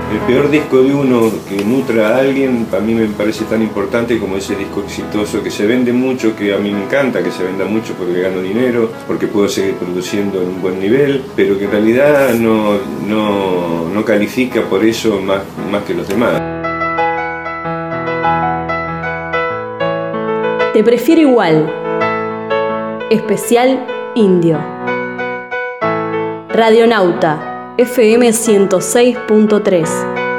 El peor disco de uno que nutra a alguien, para mí me parece tan importante como ese disco exitoso que se vende mucho, que a mí me encanta que se venda mucho porque gano dinero, porque puedo seguir produciendo en un buen nivel, pero que en realidad no califica por eso más que los demás. Te prefiero igual. Especial Indio. Radionauta. FM 106.3.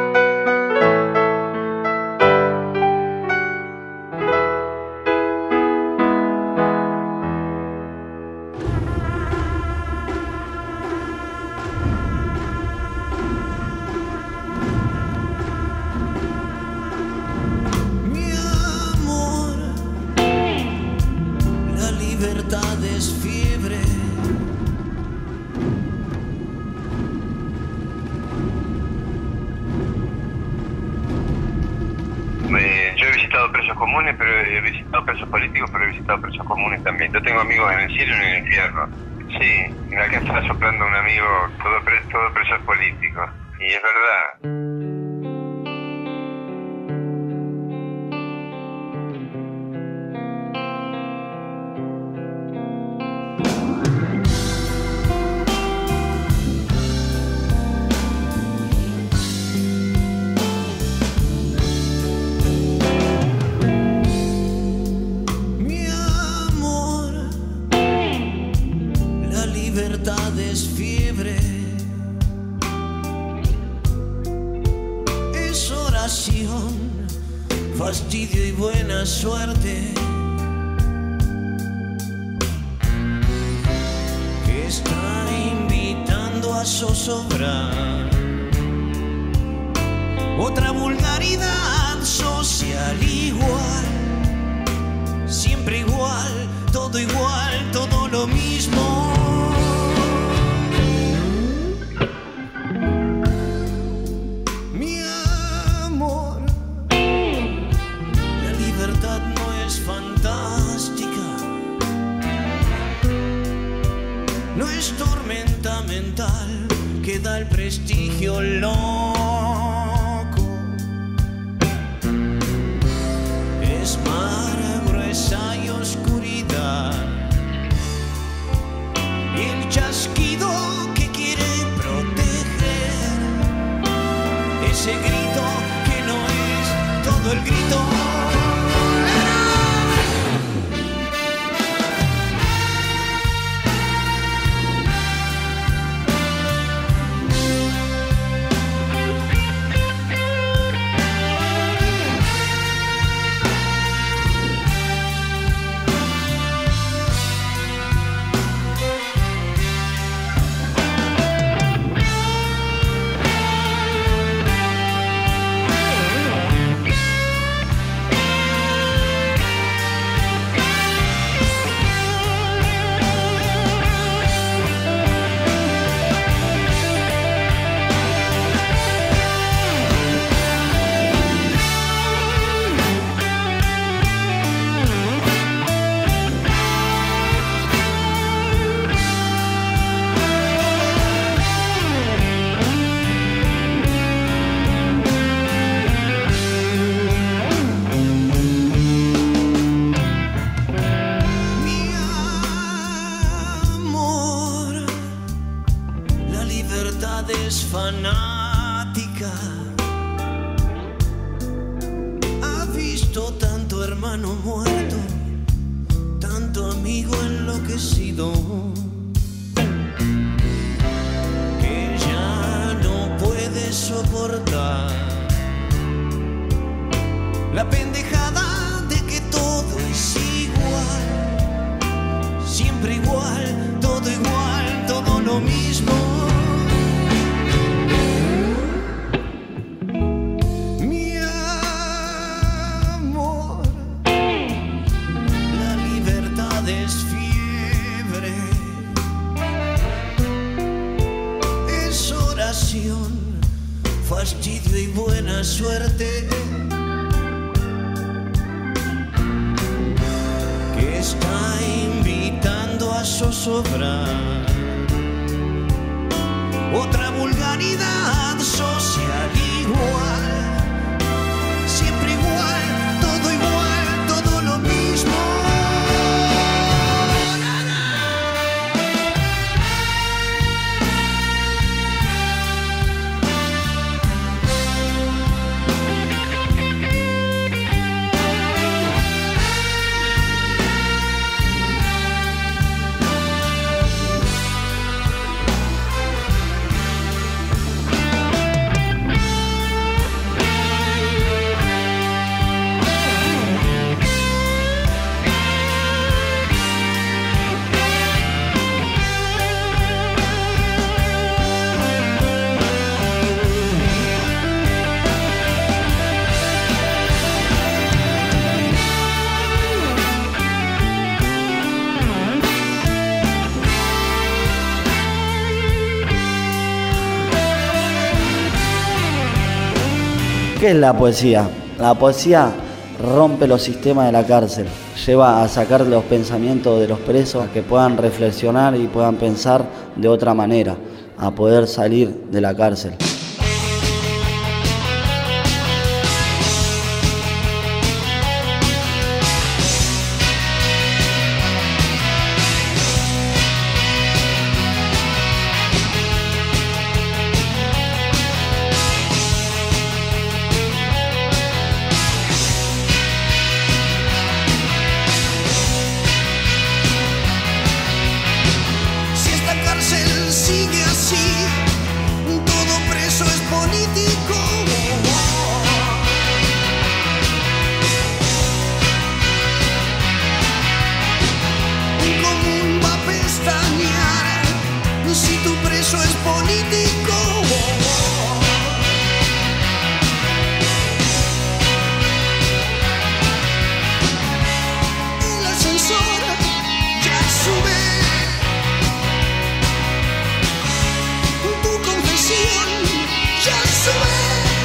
Yo tengo amigos en el cielo y en el infierno. Sí, acá está soplando un amigo, todo presos políticos. Y es verdad. Fastidio y buena suerte que está invitando a zozobrar otra vulgaridad social igual, siempre igual, todo lo mismo. No es tormenta mental que da el prestigio loco. Es mar gruesa y oscuridad. Y el chasquido que quiere proteger. Ese grito que no es todo el grito. Fanática, ha visto tanto hermano muerto, tanto amigo enloquecido, que ya no puede soportar la pendejada de que todo es igual, siempre igual, todo lo mismo. Fastidio y buena suerte que está invitando a zozobrar otra vulgaridad social igual, siempre igual, todo lo mismo. ¿Qué es la poesía? La poesía rompe los sistemas de la cárcel, lleva a sacar los pensamientos de los presos a que puedan reflexionar y puedan pensar de otra manera, a poder salir de la cárcel. Sigue así, todo preso es político. Común va a pestañear si tu preso es político. El ascensor ya sube. Ya sube.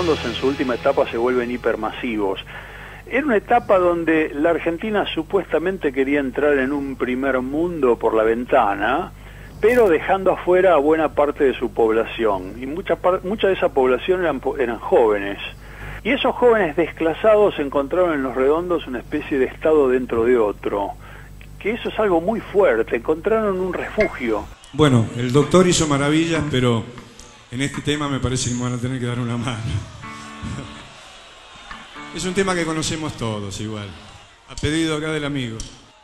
redondos en su última etapa se vuelven hipermasivos. Era una etapa donde la Argentina supuestamente quería entrar en un primer mundo por la ventana, pero dejando afuera a buena parte de su población. Y mucha de esa población eran jóvenes. Y esos jóvenes desclasados encontraron en Los Redondos una especie de estado dentro de otro. Que eso es algo muy fuerte, encontraron un refugio. Bueno, el doctor hizo maravillas, pero en este tema me parece que me van a tener que dar una mano. Es un tema que conocemos todos igual, a pedido acá del amigo.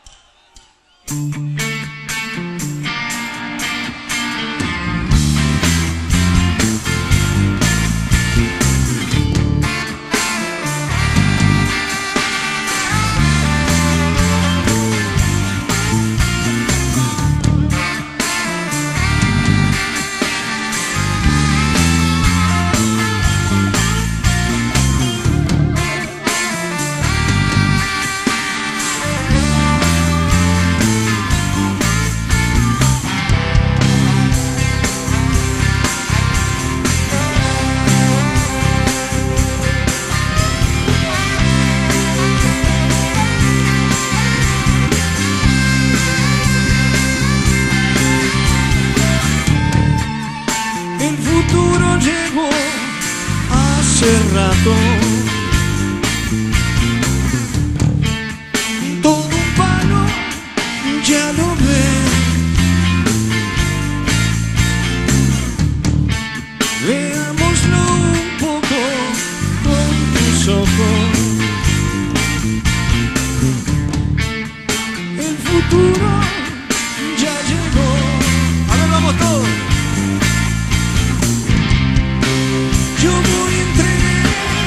rato. Todo un palo ya lo ves. Veámoslo un poco con tus ojos. El futuro ya llegó. A ver, vamos todos. Yo voy a entrenar,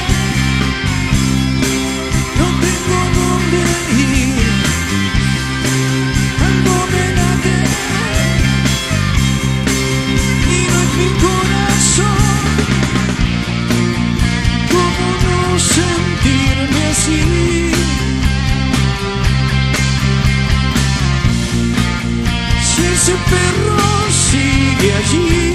no tengo dónde ir. Algo me late y no es mi corazón. ¿Cómo no sentirme así? Si ese perro sigue allí.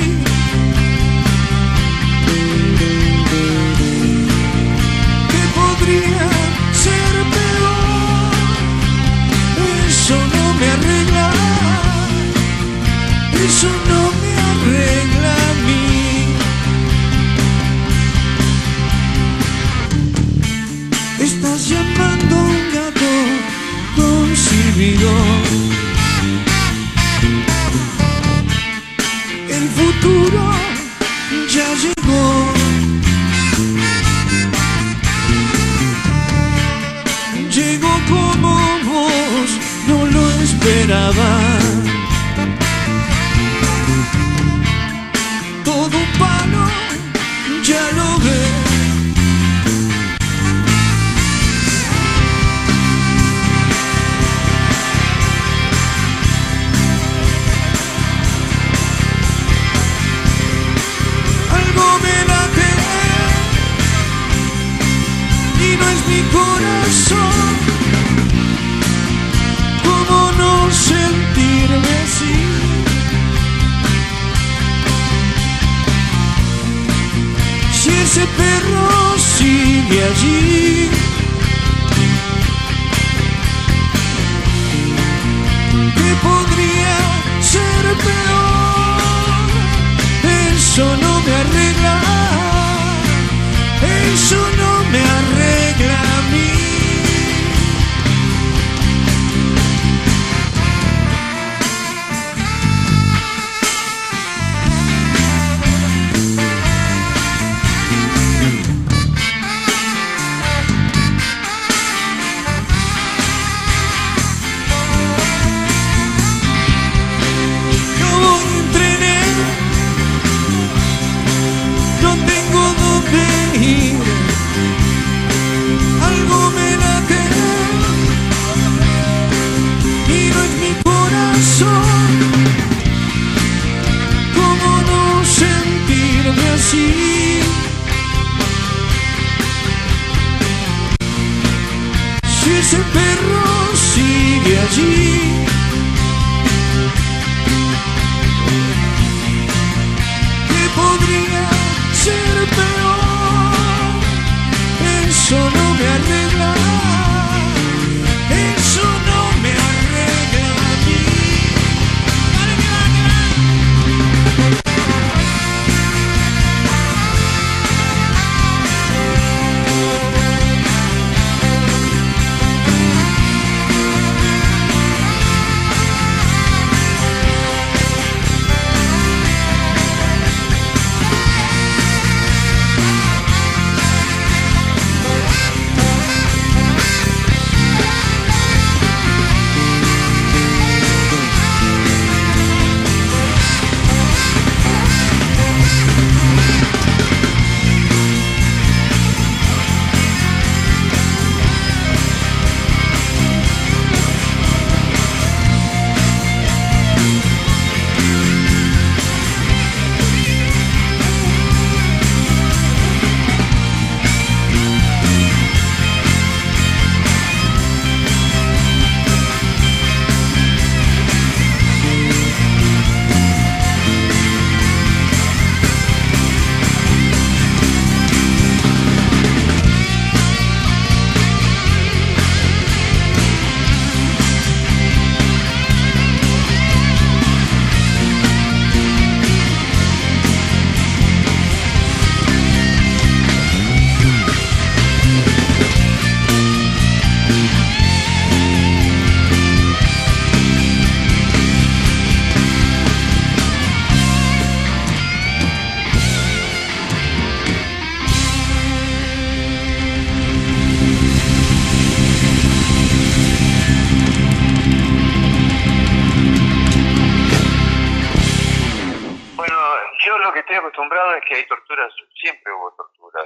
Podría ser peor, eso no me arregla, eso no me arregla a mí. Estás llamando a un gato con silbido. El futuro ya llegó. Llegó como vos no lo esperaba. Todo un palo ya lo ves. Algo me late y no es mi corazón. ¿Cómo no sentirme así? Si ese perro sigue allí. ¿Qué podría ser peor? Eso no me arregla. Eso no me arregla a mí. Yo voy en trenes, no tengo dónde ir. Algo me late y no es mi corazón. ¿Cómo no sentirme así? Si ese perro sigue allí. ¿Qué podría ser peor? eso no me arregla, eso no me arregla a mí. Dale, que va, que va. Acostumbrado es que hay torturas, siempre hubo torturas.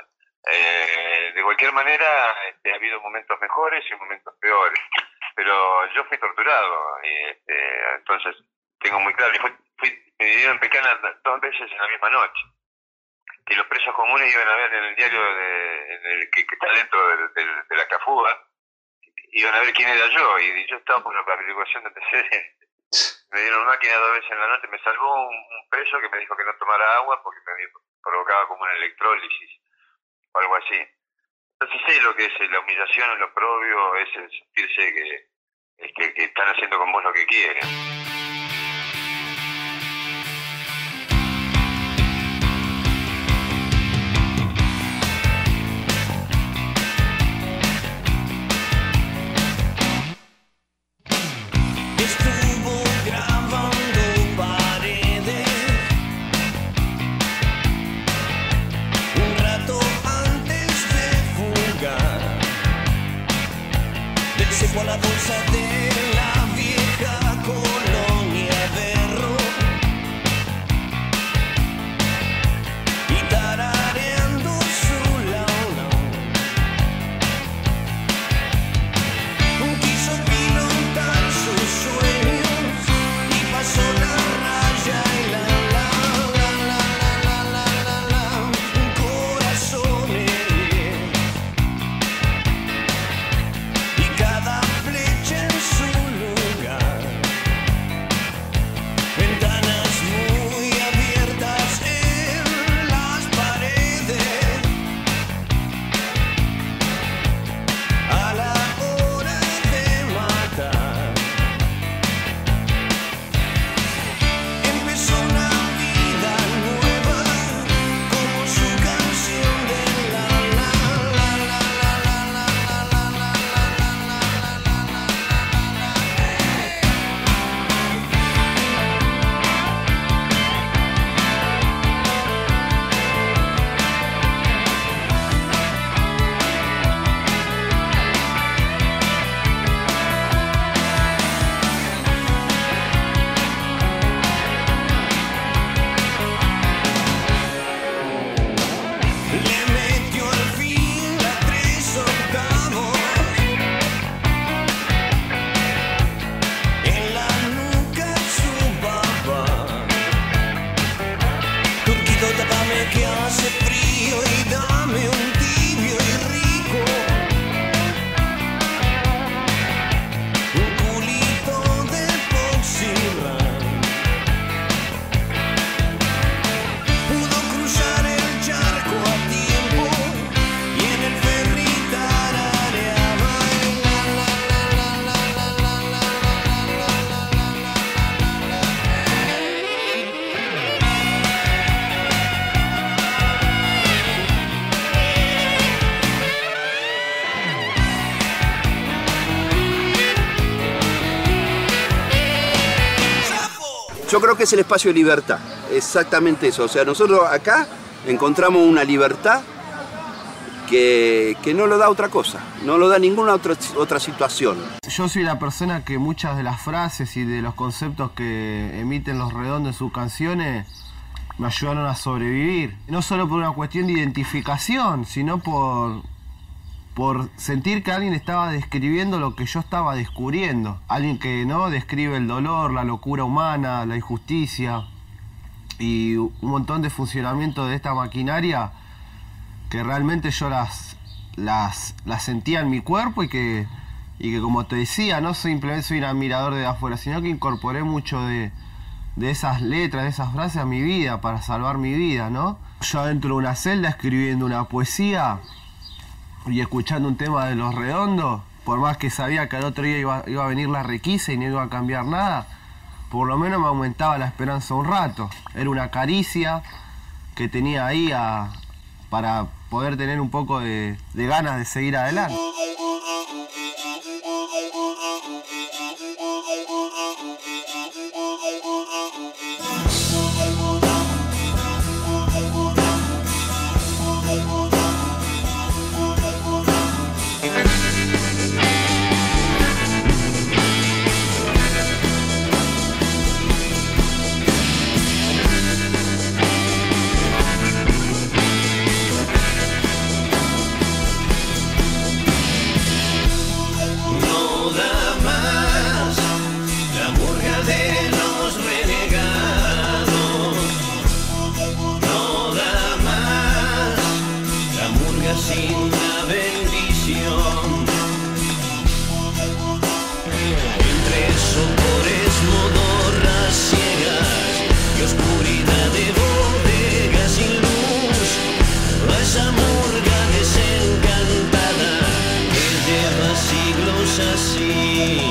De cualquier manera, ha habido momentos mejores y momentos peores. Pero yo fui torturado, entonces tengo muy claro. Fui dividido en Pecana 2 veces en la misma noche. Que los presos comunes iban a ver en el diario que está dentro de la Cafúa, iban a ver quién era yo, y yo estaba por la averiguación de antecedentes. Me dieron máquina 2 veces en la noche, me salvó un preso que me dijo que no tomara agua porque me provocaba como una electrólisis o algo así. Entonces sé lo que es la humillación, el oprobio, es el sentirse que están haciendo con vos lo que quieren. Con la bolsa de la vieja colonia Berro y tarareando su lao lao. Quiso pilotar sus sueños y pasó la raya y la la la la la la la la corazones y cada flecha en su Yo creo que es el espacio de libertad, exactamente eso. O sea, nosotros acá encontramos una libertad que no lo da otra cosa, no lo da ninguna otra situación. Yo soy la persona que muchas de las frases y de los conceptos que emiten Los Redondos en sus canciones me ayudaron a sobrevivir. No solo por una cuestión de identificación, sino por sentir que alguien estaba describiendo lo que yo estaba descubriendo. Alguien que no describe el dolor, la locura humana, la injusticia y un montón de funcionamiento de esta maquinaria que realmente yo las sentía en mi cuerpo y que como te decía, no simplemente soy un admirador de afuera, sino que incorporé mucho de esas letras, de esas frases a mi vida para salvar mi vida, ¿no? Yo adentro de una celda escribiendo una poesía y escuchando un tema de Los Redondos, por más que sabía que al otro día iba a venir la requisa y no iba a cambiar nada, por lo menos me aumentaba la esperanza un rato. Era una caricia que tenía ahí para poder tener un poco de ganas de seguir adelante. Sin la bendición, entre sopores, modorras ciegas y oscuridad de bodegas sin luz, a esa murga desencantada que lleva siglos así.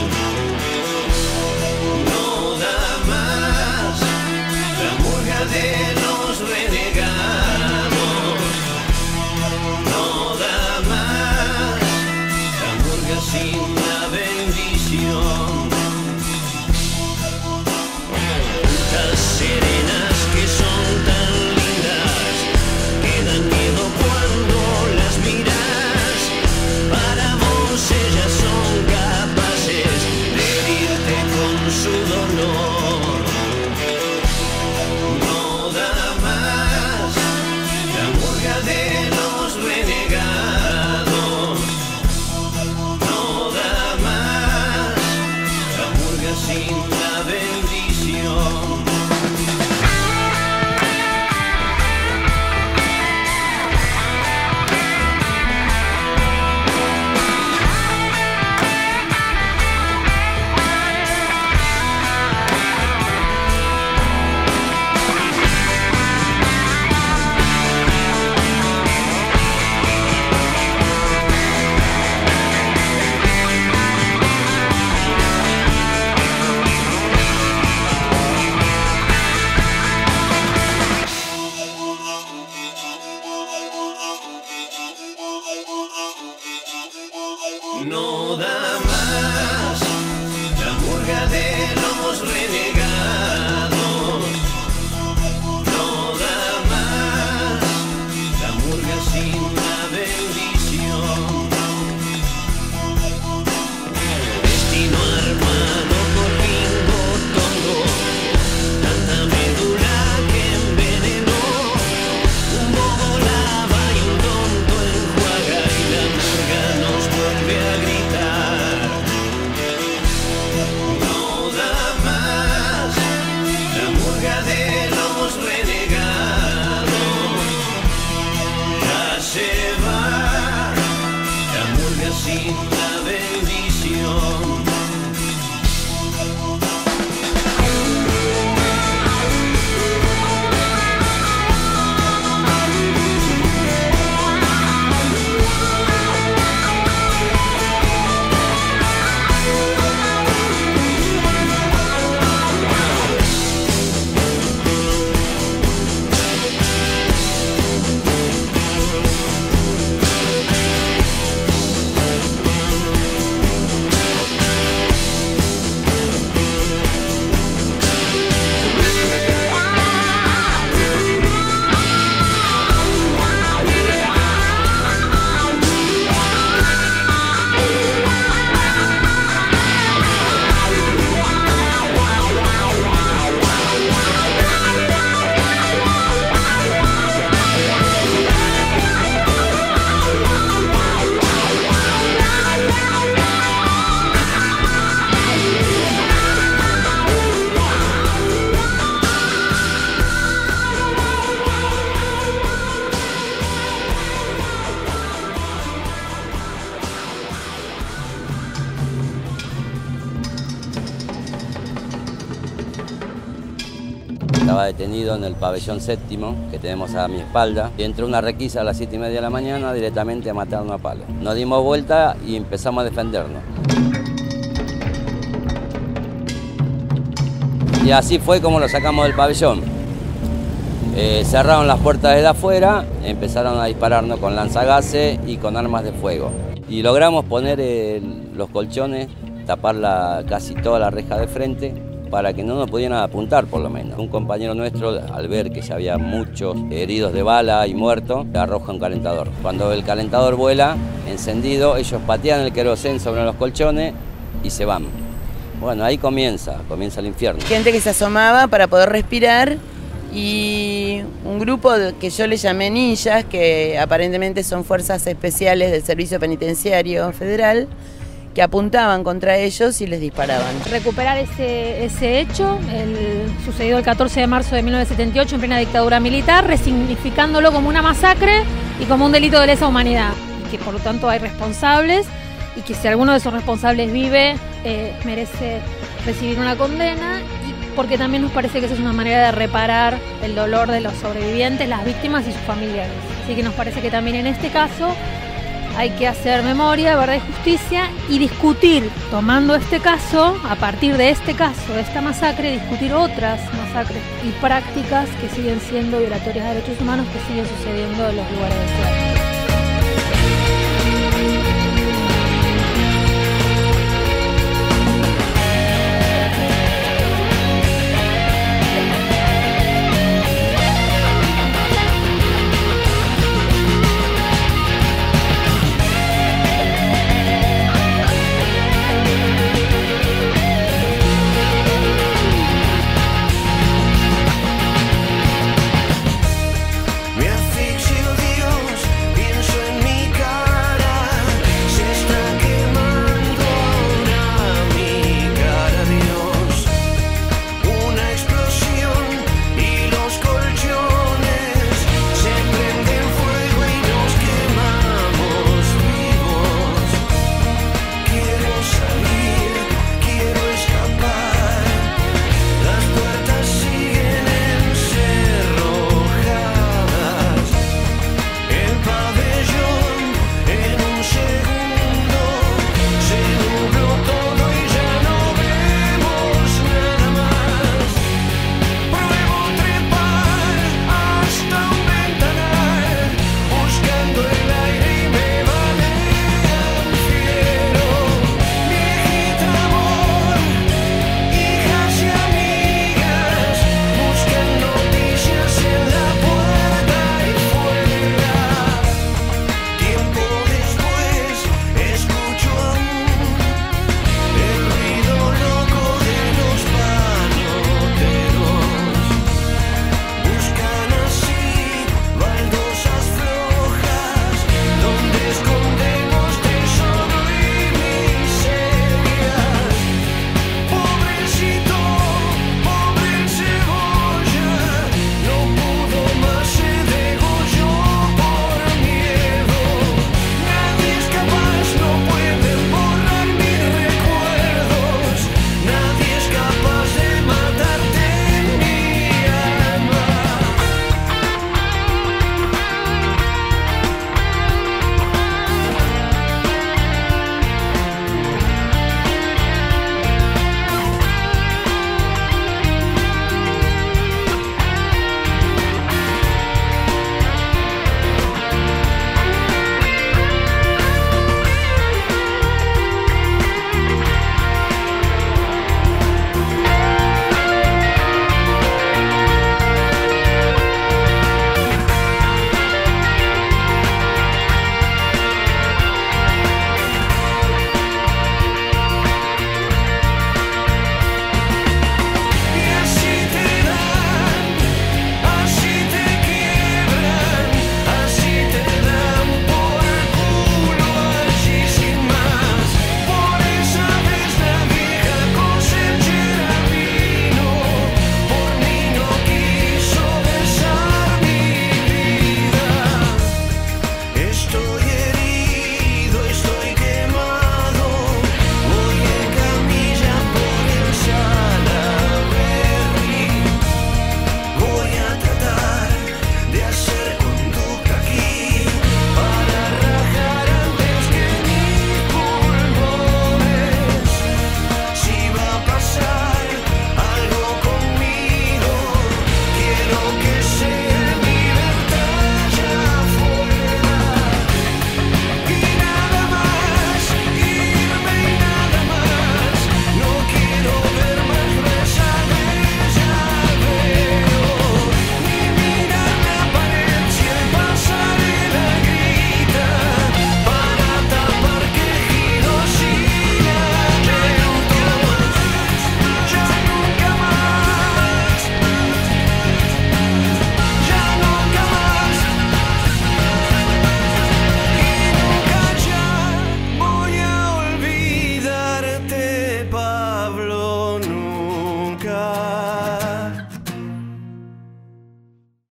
No da más la murga de los renegados. Sin la bendición, putas serenas que son tan lindas, que dan miedo cuando las miras. Para vos ellas son capaces de herirte con su dolor. No da más la murga de los renegados. Sin la bendición. No da más la murga de los renegados. No da más la murga sin la bendición. Destino armado por Ringo Tongo, tanta médula que envenenó. Un bobo lava y un tonto enjuaga y la murga nos vuelve a gritar. No da más la murga de los renegados. Ya se va la murga sin la bendición. estaba detenido en el pabellón séptimo, que tenemos a mi espalda, y entró una requisa a las 7:30 de la mañana directamente a matarnos a palo. Nos dimos vuelta y empezamos a defendernos. Y así fue como lo sacamos del pabellón. Cerraron las puertas de afuera, empezaron a dispararnos con lanzagases y con armas de fuego. Y logramos poner los colchones, tapar casi toda la reja de frente para que no nos pudieran apuntar por lo menos. Un compañero nuestro, al ver que ya había muchos heridos de bala y muertos, le arroja un calentador. Cuando el calentador vuela, encendido, ellos patean el querosén sobre los colchones y se van. Bueno, ahí comienza el infierno. Gente que se asomaba para poder respirar y un grupo que yo le llamé ninjas, que aparentemente son fuerzas especiales del Servicio Penitenciario Federal, que apuntaban contra ellos y les disparaban. Recuperar ese hecho, sucedido el 14 de marzo de 1978 en plena dictadura militar, resignificándolo como una masacre y como un delito de lesa humanidad, y que por lo tanto hay responsables y que si alguno de esos responsables vive, merece recibir una condena, y porque también nos parece que esa es una manera de reparar el dolor de los sobrevivientes, las víctimas y sus familiares. Así que nos parece que también en este caso hay que hacer memoria, verdad y justicia, y discutir, tomando este caso, a partir de este caso, de esta masacre, discutir otras masacres y prácticas que siguen siendo violatorias de derechos humanos, que siguen sucediendo en los lugares de ciudad.